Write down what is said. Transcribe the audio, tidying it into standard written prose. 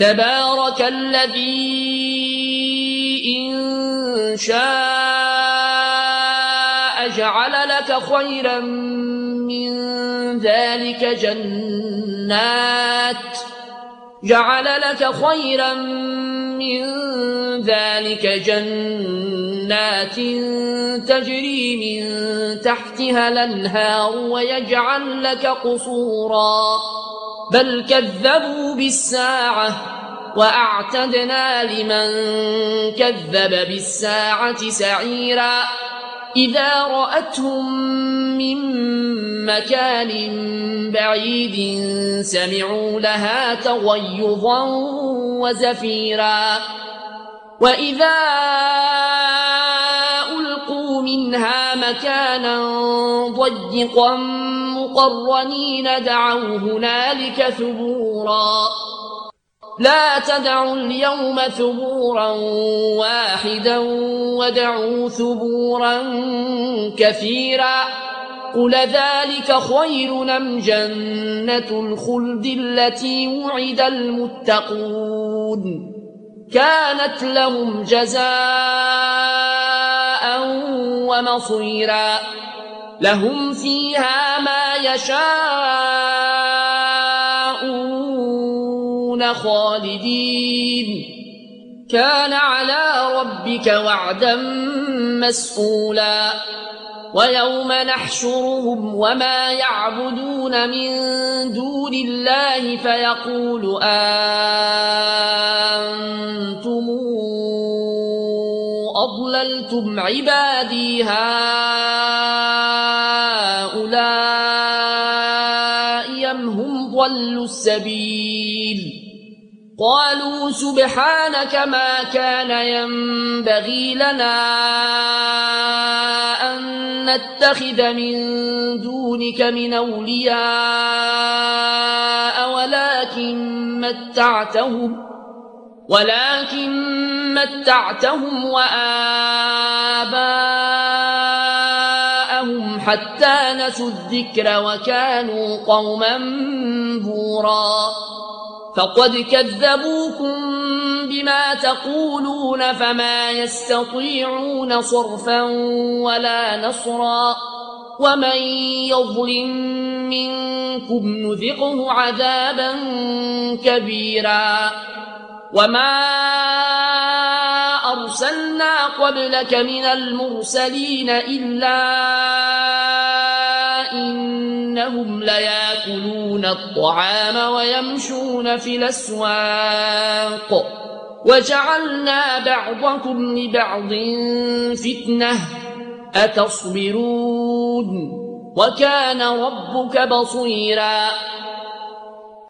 تبارك الذي إن شاء جعل لك خيرا من ذلك جنات تجري من تحتها الأنهار ويجعل لك قصورا بل كذبوا بالساعة وأعتدنا لمن كذب بالساعة سعيرا إذا رأتهم من مكان بعيد سمعوا لها تغيظا وزفيرا وإذا ألقوا منها مكانا ضيقا مقرنين دعوا هنالك ثبورا لا تدعوا اليوم ثبورا واحدا وادعوا ثبورا كثيرا قل ذلك خير أم جنة الخلد التي وعد المتقون كانت لهم جزاء ومصيرا لهم فيها ما يشاءون خالدين كان على ربك وعدا مسئولا ويوم نحشرهم وما يعبدون من دون الله فيقول أنتم أضللتم عبادي هؤلاء أم هم ضلوا السبيل قالوا سبحانك ما كان ينبغي لنا أن نتخذ من دونك من أولياء ولكن متعتهم وآباءهم حتى نسوا الذكر وكانوا قوما بورا فقد كذبوكم بما تقولون فما يستطيعون صرفا ولا نصرا ومن يظلم منكم نذقه عذابا كبيرا وما أرسلنا قبلك من المرسلين إلا إنهم ليأكلون الطعام ويمشون في الأسواق وجعلنا بعضكم لبعض فتنة أتصبرون وكان ربك بصيرا